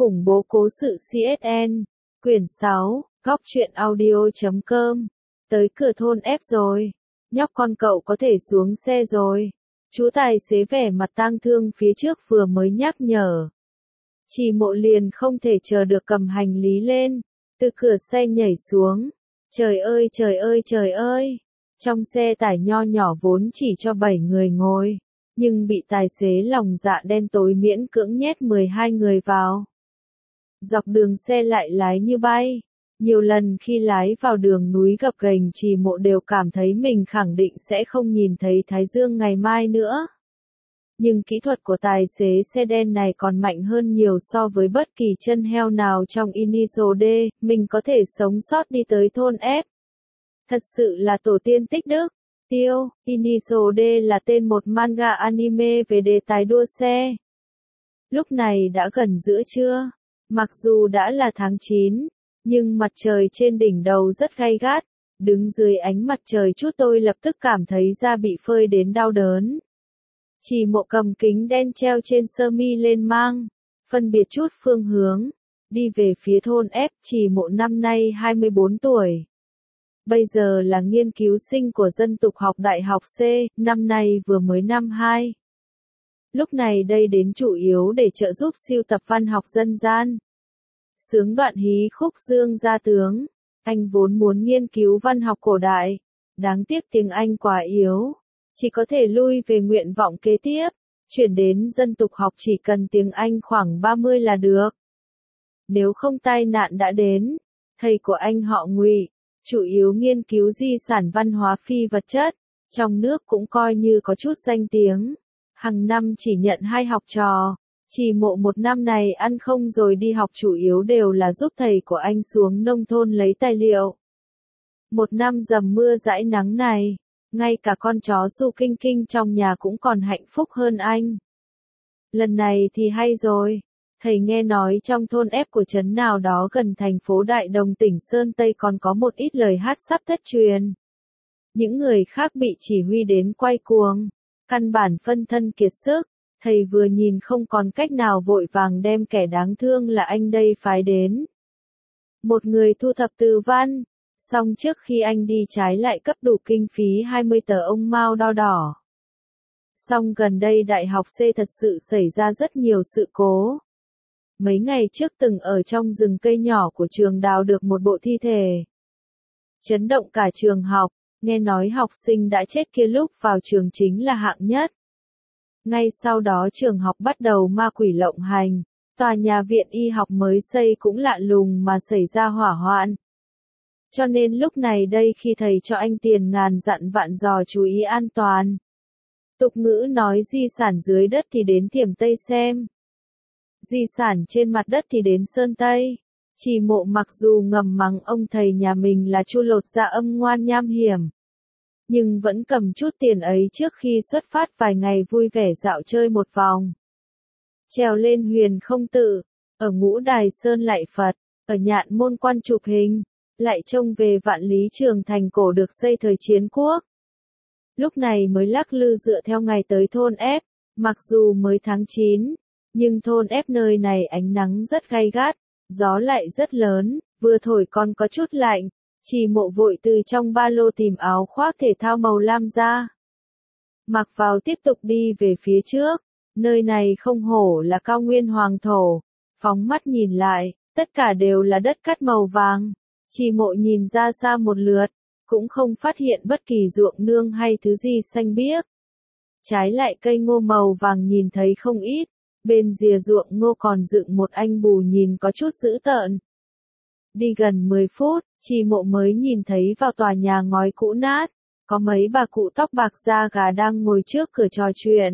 Khủng bố cố sự CSN, quyển 6, góc truyện audio.com. Tới cửa thôn ép rồi. Nhóc con cậu có thể xuống xe rồi. Chú tài xế vẻ mặt tang thương phía trước vừa mới nhắc nhở. Chị Mộ liền không thể chờ được cầm hành lý lên, từ cửa xe nhảy xuống. Trời ơi trời ơi trời ơi. Trong xe tải nho nhỏ vốn chỉ cho 7 người ngồi, nhưng bị tài xế lòng dạ đen tối miễn cưỡng nhét 12 người vào. Dọc đường xe lại lái như bay. Nhiều lần khi lái vào đường núi gập ghềnh Chị Mộ đều cảm thấy mình khẳng định sẽ không nhìn thấy Thái Dương ngày mai nữa. Nhưng kỹ thuật của tài xế xe đen này còn mạnh hơn nhiều so với bất kỳ chân heo nào trong Initial D, mình có thể sống sót đi tới thôn F. Thật sự là tổ tiên tích đức. Tiêu, Initial D là tên một manga anime về đề tài đua xe. Lúc này đã gần giữa trưa. Mặc dù đã là tháng 9, nhưng mặt trời trên đỉnh đầu rất gay gắt, đứng dưới ánh mặt trời chút tôi lập tức cảm thấy da bị phơi đến đau đớn. Chị Mộ cầm kính đen treo trên sơ mi lên mang, phân biệt chút phương hướng, đi về phía thôn F. Chị Mộ năm nay 24 tuổi. Bây giờ là nghiên cứu sinh của dân tục học Đại học C, năm nay vừa mới năm 2. Lúc này đây đến chủ yếu để trợ giúp siêu tập văn học dân gian. Sướng đoạn hí khúc Dương Gia Tướng. Anh vốn muốn nghiên cứu văn học cổ đại. Đáng tiếc tiếng Anh quá yếu. Chỉ có thể lui về nguyện vọng kế tiếp. Chuyển đến dân tục học chỉ cần tiếng Anh khoảng 30 là được. Nếu không tai nạn đã đến. Thầy của anh họ Ngụy, chủ yếu nghiên cứu di sản văn hóa phi vật chất. Trong nước cũng coi như có chút danh tiếng. Hàng năm chỉ nhận 2 học trò. Chị Mộ một năm này ăn không rồi đi học chủ yếu đều là giúp thầy của anh xuống nông thôn lấy tài liệu. Một năm dầm mưa dãi nắng này, ngay cả con chó Su Kinh Kinh trong nhà cũng còn hạnh phúc hơn anh. Lần này thì hay rồi, thầy nghe nói trong thôn ép của trấn nào đó gần thành phố Đại Đồng tỉnh Sơn Tây còn có một ít lời hát sắp thất truyền. Những người khác bị chỉ huy đến quay cuồng, căn bản phân thân kiệt sức. Thầy vừa nhìn không còn cách nào vội vàng đem kẻ đáng thương là anh đây phái đến. Một người thu thập từ văn, xong trước khi anh đi trái lại cấp đủ kinh phí 20 tờ ông Mao đo đỏ. Xong gần đây Đại học C thật sự xảy ra rất nhiều sự cố. Mấy ngày trước từng ở trong rừng cây nhỏ của trường đào được một bộ thi thể. Chấn động cả trường học, nghe nói học sinh đã chết kia lúc vào trường chính là hạng nhất. Ngay sau đó trường học bắt đầu ma quỷ lộng hành, tòa nhà viện y học mới xây cũng lạ lùng mà xảy ra hỏa hoạn. Cho nên lúc này đây khi thầy cho anh tiền ngàn dặn vạn dò chú ý an toàn. Tục ngữ nói di sản dưới đất thì đến Thiểm Tây xem. Di sản trên mặt đất thì đến Sơn Tây. Chị Mộ mặc dù ngầm mắng ông thầy nhà mình là chu lột da âm ngoan nham hiểm, nhưng vẫn cầm chút tiền ấy trước khi xuất phát vài ngày vui vẻ dạo chơi một vòng. Trèo lên Huyền Không Tự, ở Ngũ Đài Sơn lạy Phật, ở Nhạn Môn Quan chụp hình, lại trông về Vạn Lý Trường Thành cổ được xây thời chiến quốc. Lúc này mới lắc lư dựa theo ngày tới thôn F, mặc dù mới tháng 9, nhưng thôn F nơi này ánh nắng rất gay gắt, gió lại rất lớn, vừa thổi còn có chút lạnh. Chị Mộ vội từ trong ba lô tìm áo khoác thể thao màu lam ra. Mặc vào tiếp tục đi về phía trước, nơi này không hổ là cao nguyên hoàng thổ. Phóng mắt nhìn lại, tất cả đều là đất cát màu vàng. Chị Mộ nhìn ra xa một lượt, cũng không phát hiện bất kỳ ruộng nương hay thứ gì xanh biếc. Trái lại cây ngô màu vàng nhìn thấy không ít, bên rìa ruộng ngô còn dựng một anh bù nhìn có chút dữ tợn. Đi gần 10 phút, chị Mộ mới nhìn thấy vào tòa nhà ngói cũ nát, có mấy bà cụ tóc bạc da gà đang ngồi trước cửa trò chuyện.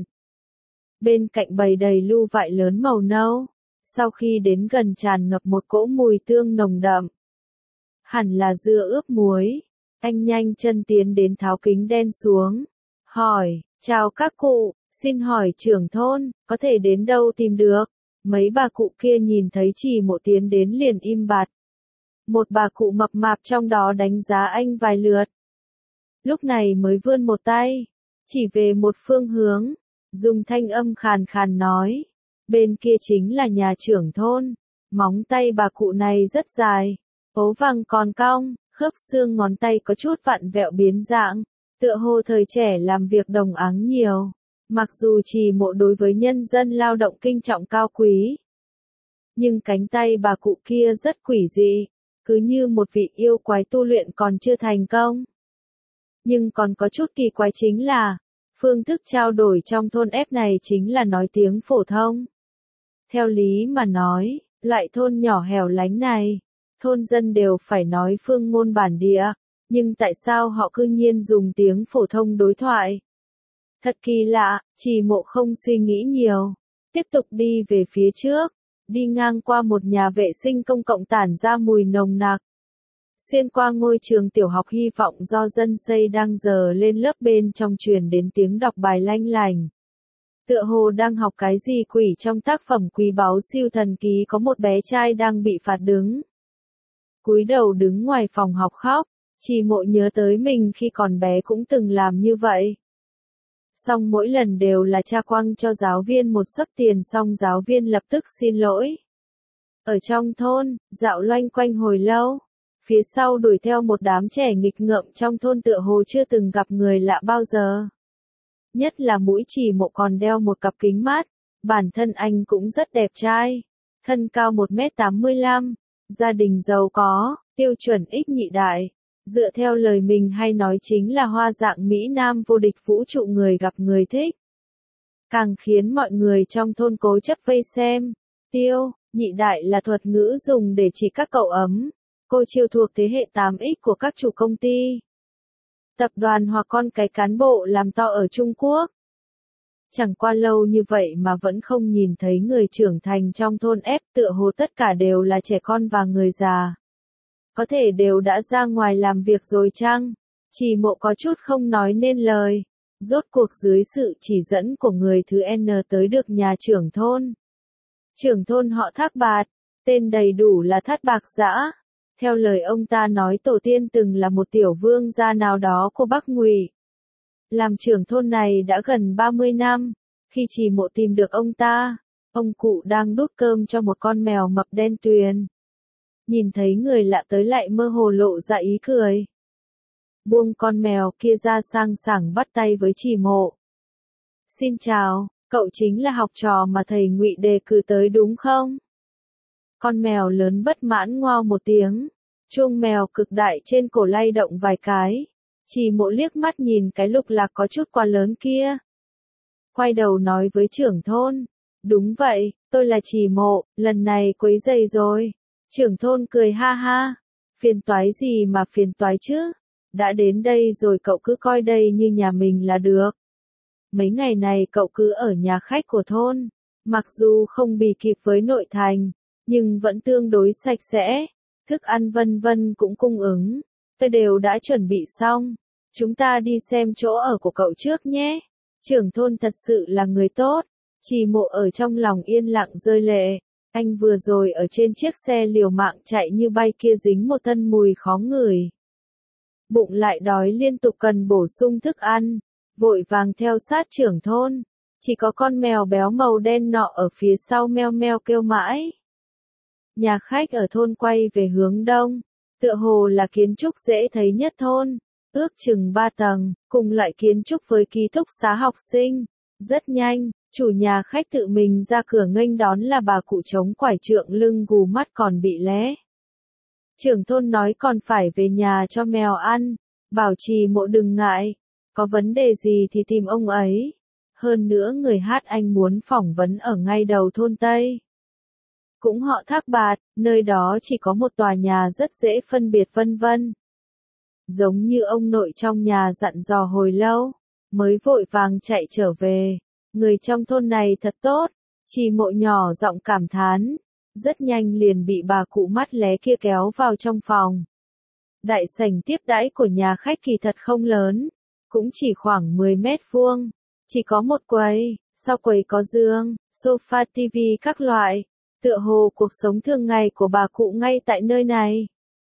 Bên cạnh bày đầy lu vại lớn màu nâu, sau khi đến gần tràn ngập một cỗ mùi tương nồng đậm. Hẳn là dưa ướp muối. Anh nhanh chân tiến đến tháo kính đen xuống, hỏi, chào các cụ, xin hỏi trưởng thôn, có thể đến đâu tìm được? Mấy bà cụ kia nhìn thấy chị Mộ tiến đến liền im bặt. Một bà cụ mập mạp trong đó đánh giá anh vài lượt. Lúc này mới vươn một tay, chỉ về một phương hướng, dùng thanh âm khàn khàn nói, bên kia chính là nhà trưởng thôn, Móng tay bà cụ này rất dài, ố vàng còn cong, khớp xương ngón tay có chút vặn vẹo biến dạng, tựa hồ thời trẻ làm việc đồng áng nhiều. Mặc dù Trì Mộ đối với nhân dân lao động kinh trọng cao quý, nhưng cánh tay bà cụ kia rất quỷ dị, cứ như một vị yêu quái tu luyện còn chưa thành công. Nhưng còn có chút kỳ quái chính là, phương thức trao đổi trong thôn ép này chính là nói tiếng phổ thông. Theo lý mà nói, loại thôn nhỏ hẻo lánh này, thôn dân đều phải nói phương ngôn bản địa, nhưng tại sao họ cư nhiên dùng tiếng phổ thông đối thoại? Thật kỳ lạ, Trì Mộ không suy nghĩ nhiều, tiếp tục đi về phía trước, đi ngang qua một nhà vệ sinh công cộng tản ra mùi nồng nặc. Xuyên qua ngôi trường tiểu học hy vọng do dân xây đang giờ lên lớp bên trong truyền đến tiếng đọc bài lanh lành. Tựa hồ đang học cái gì quỷ trong tác phẩm quý báu siêu thần ký có một bé trai đang bị phạt đứng. Cúi đầu đứng ngoài phòng học khóc, Trì Mộ nhớ tới mình khi còn bé cũng từng làm như vậy. Xong mỗi lần đều là cha quăng cho giáo viên một xấp tiền xong giáo viên lập tức xin lỗi. Ở trong thôn, dạo loanh quanh hồi lâu, phía sau đuổi theo một đám trẻ nghịch ngợm trong thôn tựa hồ chưa từng gặp người lạ bao giờ. Nhất là mũi Trì Mộ còn đeo một cặp kính mát, bản thân anh cũng rất đẹp trai, thân cao 1m85, gia đình giàu có, tiêu chuẩn ích nhị đại. Dựa theo lời mình hay nói chính là hoa dạng Mỹ Nam vô địch vũ trụ người gặp người thích. Càng khiến mọi người trong thôn cố chấp vây xem. Tiêu, nhị đại là thuật ngữ dùng để chỉ các cậu ấm, cô chiêu thuộc thế hệ 8X của các chủ công ty, tập đoàn hoặc con cái cán bộ làm to ở Trung Quốc. Chẳng qua lâu như vậy mà vẫn không nhìn thấy người trưởng thành trong thôn ép, tựa hồ tất cả đều là trẻ con và người già. Có thể đều đã ra ngoài làm việc rồi chăng? Trì Mộ có chút không nói nên lời. Rốt cuộc dưới sự chỉ dẫn của người thứ N tới được nhà trưởng thôn. Trưởng thôn họ Thác Bạt, tên đầy đủ là Thát Bạc Dã. Theo lời ông ta nói tổ tiên từng là một tiểu vương gia nào đó của Bắc Ngụy. Làm trưởng thôn này đã gần 30 năm. Khi Trì Mộ tìm được ông cụ đang đút cơm cho một con mèo mập đen tuyền. Nhìn thấy người lạ tới lại mơ hồ lộ ra ý cười. Buông con mèo kia ra sang sảng bắt tay với Trì Mộ. Xin chào, cậu chính là học trò mà thầy Ngụy đề cử tới đúng không? Con mèo lớn bất mãn ngoao một tiếng. Chuông mèo cực đại trên cổ lay động vài cái. Trì Mộ liếc mắt nhìn cái lục lạc có chút quá lớn kia. Quay đầu nói với trưởng thôn. Đúng vậy, tôi là Trì Mộ, lần này quấy rầy rồi. Trưởng thôn cười ha ha. Phiền toái gì mà phiền toái chứ? Đã đến đây rồi cậu cứ coi đây như nhà mình là được. Mấy ngày này cậu cứ ở nhà khách của thôn. Mặc dù không bì kịp với nội thành, nhưng vẫn tương đối sạch sẽ. Thức ăn vân vân cũng cung ứng. Tôi đều đã chuẩn bị xong. Chúng ta đi xem chỗ ở của cậu trước nhé. Trưởng thôn thật sự là người tốt. Trì Mộ ở trong lòng yên lặng rơi lệ. Anh vừa rồi ở trên chiếc xe liều mạng chạy như bay kia dính một thân mùi khó ngửi. Bụng lại đói liên tục cần bổ sung thức ăn. Vội vàng theo sát trưởng thôn. Chỉ có con mèo béo màu đen nọ ở phía sau meo meo kêu mãi. Nhà khách ở thôn quay về hướng đông. Tựa hồ là kiến trúc dễ thấy nhất thôn. Ước chừng 3 tầng, cùng loại kiến trúc với ký túc xá học sinh. Rất nhanh, chủ nhà khách tự mình ra cửa nghênh đón là bà cụ chống quải trượng lưng gù mắt còn bị lé. Trưởng thôn nói còn phải về nhà cho mèo ăn. Bảo Trì Mộ đừng ngại. Có vấn đề gì thì tìm ông ấy. Hơn nữa người hát anh muốn phỏng vấn ở ngay đầu thôn Tây. Cũng họ Thác Bạt, nơi đó chỉ có một tòa nhà rất dễ phân biệt vân vân. Giống như ông nội trong nhà dặn dò hồi lâu, mới vội vàng chạy trở về. Người trong thôn này thật tốt. Trì Mộ nhỏ giọng cảm thán. Rất nhanh liền bị bà cụ mắt lé kia kéo vào trong phòng. Đại sảnh tiếp đãi của nhà khách kỳ thật không lớn. Cũng chỉ khoảng 10 mét vuông. Chỉ có một quầy, sau quầy có giường, sofa tivi các loại. Tựa hồ cuộc sống thường ngày của bà cụ ngay tại nơi này.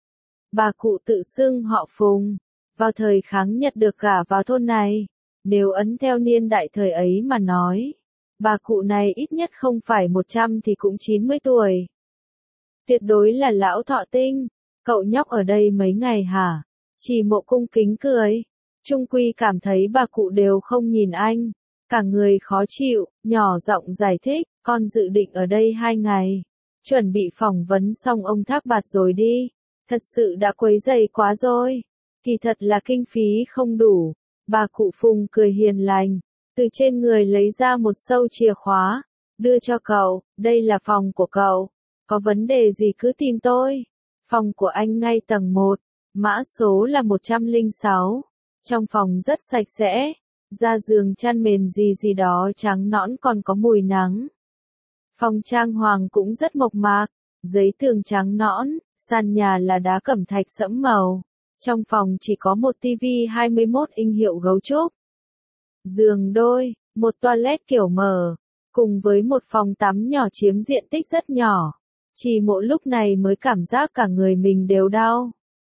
Bà cụ tự xưng họ Phùng. Vào thời kháng Nhật được gả vào thôn này. Nếu ấn theo niên đại thời ấy mà nói. Bà cụ này ít nhất không phải 100 thì cũng 90 tuổi. Tuyệt đối là lão thọ tinh. Cậu nhóc ở đây mấy ngày hả? Trì Mộ cung kính cười. Trung quy cảm thấy bà cụ đều không nhìn anh. Cả người khó chịu, nhỏ giọng giải thích, con dự định ở đây 2 ngày. Chuẩn bị phỏng vấn xong ông thác bạt rồi đi. Thật sự đã quấy rầy quá rồi. Kỳ thật là kinh phí không đủ. Bà cụ Phùng cười hiền lành. Từ trên người lấy ra một sâu chìa khóa. Đưa cho cậu, đây là phòng của cậu. Có vấn đề gì cứ tìm tôi. Phòng của anh ngay tầng 1. Mã số là 106. Trong phòng rất sạch sẽ. Ra giường chăn mền gì gì đó trắng nõn còn có mùi nắng. Phòng trang hoàng cũng rất mộc mạc. Giấy tường trắng nõn, sàn nhà là đá cẩm thạch sẫm màu. Trong phòng chỉ có một tivi 21 inch hiệu gấu trúc. Giường đôi, một toilet kiểu mở, cùng với một phòng tắm nhỏ chiếm diện tích rất nhỏ. Trì Mộ lúc này mới cảm giác cả người mình đều đau.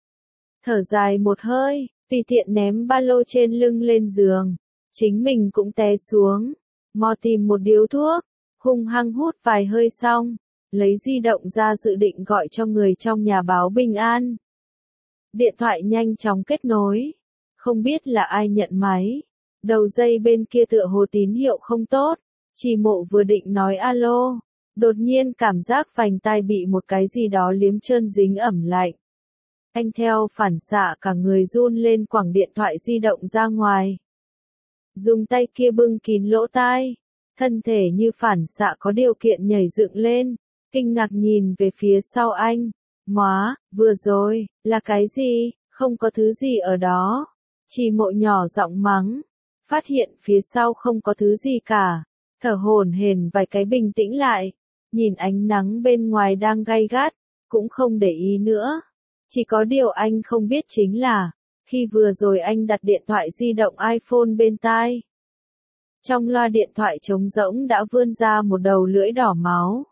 Thở dài một hơi, tùy tiện ném ba lô trên lưng lên giường. Chính mình cũng té xuống. Mò tìm một điếu thuốc, hung hăng hút vài hơi xong. Lấy di động ra dự định gọi cho người trong nhà báo bình an. Điện thoại nhanh chóng kết nối. Không biết là ai nhận máy. Đầu dây bên kia tựa hồ tín hiệu không tốt. Trì Mộ vừa định nói alo. Đột nhiên cảm giác vành tai bị một cái gì đó liếm trơn dính ẩm lạnh. Anh theo phản xạ cả người run lên quẳng điện thoại di động ra ngoài. Dùng tay kia bưng kín lỗ tai. Thân thể như phản xạ có điều kiện nhảy dựng lên. Kinh ngạc nhìn về phía sau anh. Móa, vừa rồi, là cái gì? Không có thứ gì ở đó. Trì Mộ nhỏ giọng mắng. Phát hiện phía sau không có thứ gì cả. Thở hổn hển vài cái bình tĩnh lại. Nhìn ánh nắng bên ngoài đang gay gắt. Cũng không để ý nữa. Chỉ có điều anh không biết chính là, khi vừa rồi anh đặt điện thoại di động iPhone bên tai. Trong loa điện thoại trống rỗng đã vươn ra một đầu lưỡi đỏ máu.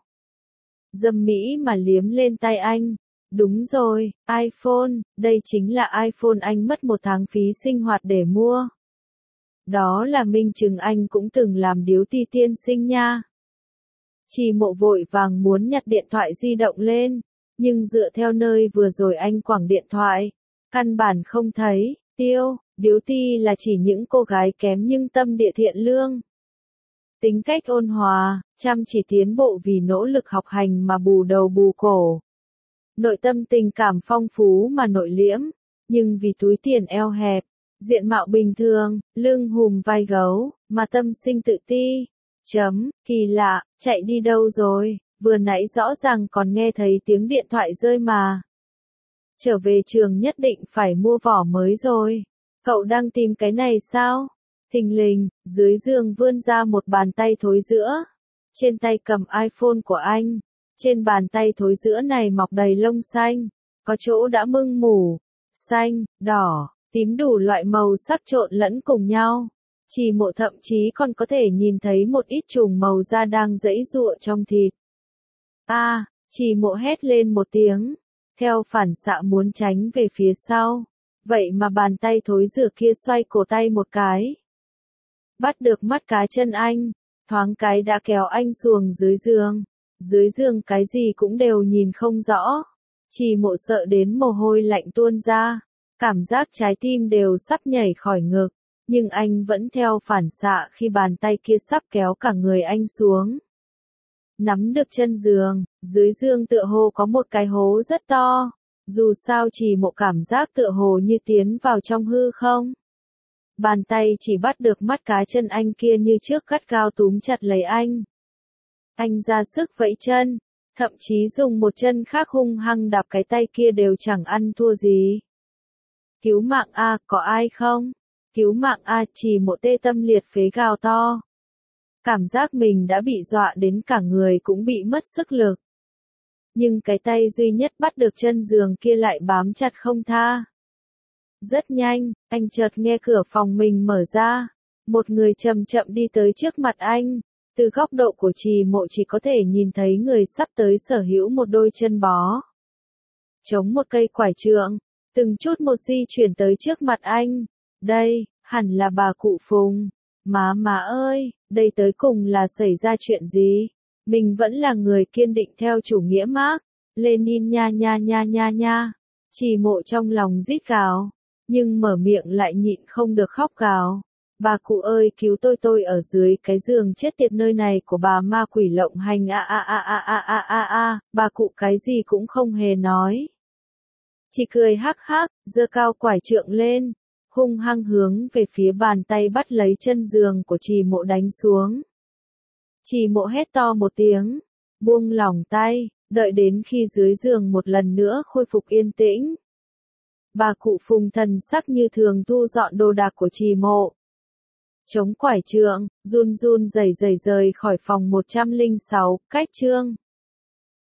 Dâm mỹ mà liếm lên tay anh. Đúng rồi, iPhone, đây chính là iPhone anh mất 1 tháng phí sinh hoạt để mua. Đó là minh chứng anh cũng từng làm điếu ti tiên sinh nha. Trì Mộ vội vàng muốn nhặt điện thoại di động lên, nhưng dựa theo nơi vừa rồi anh quẳng điện thoại, căn bản không thấy. Điếu ti là chỉ những cô gái kém nhưng tâm địa thiện lương. Tính cách ôn hòa, chăm chỉ tiến bộ vì nỗ lực học hành mà bù đầu bù cổ. Nội tâm tình cảm phong phú mà nội liễm, nhưng vì túi tiền eo hẹp, diện mạo bình thường, lưng hùm vai gấu, mà tâm sinh tự ti. Kỳ lạ, chạy đi đâu rồi, vừa nãy rõ ràng còn nghe thấy tiếng điện thoại rơi mà. Trở về trường nhất định phải mua vỏ mới rồi. Cậu đang tìm cái này sao? Thình lình, dưới giường vươn ra một bàn tay thối giữa. Trên tay cầm iPhone của anh. Trên bàn tay thối giữa này mọc đầy lông xanh. Có chỗ đã mưng mủ. Xanh, đỏ, tím đủ loại màu sắc trộn lẫn cùng nhau. Trì Mộ thậm chí còn có thể nhìn thấy một ít trùng màu da đang giãy giụa trong thịt. Trì Mộ hét lên một tiếng. Theo phản xạ muốn tránh về phía sau. Vậy mà bàn tay thối rửa kia xoay cổ tay một cái. Bắt được mắt cá chân anh. Thoáng cái đã kéo anh xuồng dưới giường. Dưới giường cái gì cũng đều nhìn không rõ. Trì Mộ sợ đến mồ hôi lạnh tuôn ra. Cảm giác trái tim đều sắp nhảy khỏi ngực. Nhưng anh vẫn theo phản xạ khi bàn tay kia sắp kéo cả người anh xuống. Nắm được chân giường, dưới giường tựa hồ có một cái hố rất to. Dù sao Trì Mộ cảm giác tựa hồ như tiến vào trong hư không. Bàn tay chỉ bắt được mắt cá chân anh kia như trước gắt gao túm chặt lấy anh. Anh ra sức vẫy chân, thậm chí dùng một chân khác hung hăng đạp cái tay kia đều chẳng ăn thua gì. Cứu mạng a, có ai không? Cứu mạng a, Trì Mộ tê tâm liệt phế gào to. Cảm giác mình đã bị dọa đến cả người cũng bị mất sức lực. Nhưng cái tay duy nhất bắt được chân giường kia lại bám chặt không tha. Rất nhanh, anh chợt nghe cửa phòng mình mở ra. Một người chậm chậm đi tới trước mặt anh. Từ góc độ của Trì Mộ chỉ có thể nhìn thấy người sắp tới sở hữu một đôi chân bó. Chống một cây quải trượng, từng chút một di chuyển tới trước mặt anh. Đây, hẳn là bà cụ Phùng. Má ơi, đây tới cùng là xảy ra chuyện gì? Mình vẫn là người kiên định theo chủ nghĩa Mác. Lenin nha nha nha nha nha. Trì Mộ trong lòng rít gào, nhưng mở miệng lại nhịn không được khóc gào. Bà cụ ơi cứu tôi ở dưới cái giường chết tiệt nơi này của bà ma quỷ lộng hành bà cụ cái gì cũng không hề nói. Chỉ cười hắc hắc, giơ cao quải trượng lên, hung hăng hướng về phía bàn tay bắt lấy chân giường của Trì Mộ đánh xuống. Trì Mộ hét to một tiếng, buông lỏng tay, đợi đến khi dưới giường một lần nữa khôi phục yên tĩnh. Bà cụ Phùng thần sắc như thường thu dọn đồ đạc của Trì Mộ. Chống quải trượng, run run rẩy rẩy rời khỏi phòng 106, cách chương.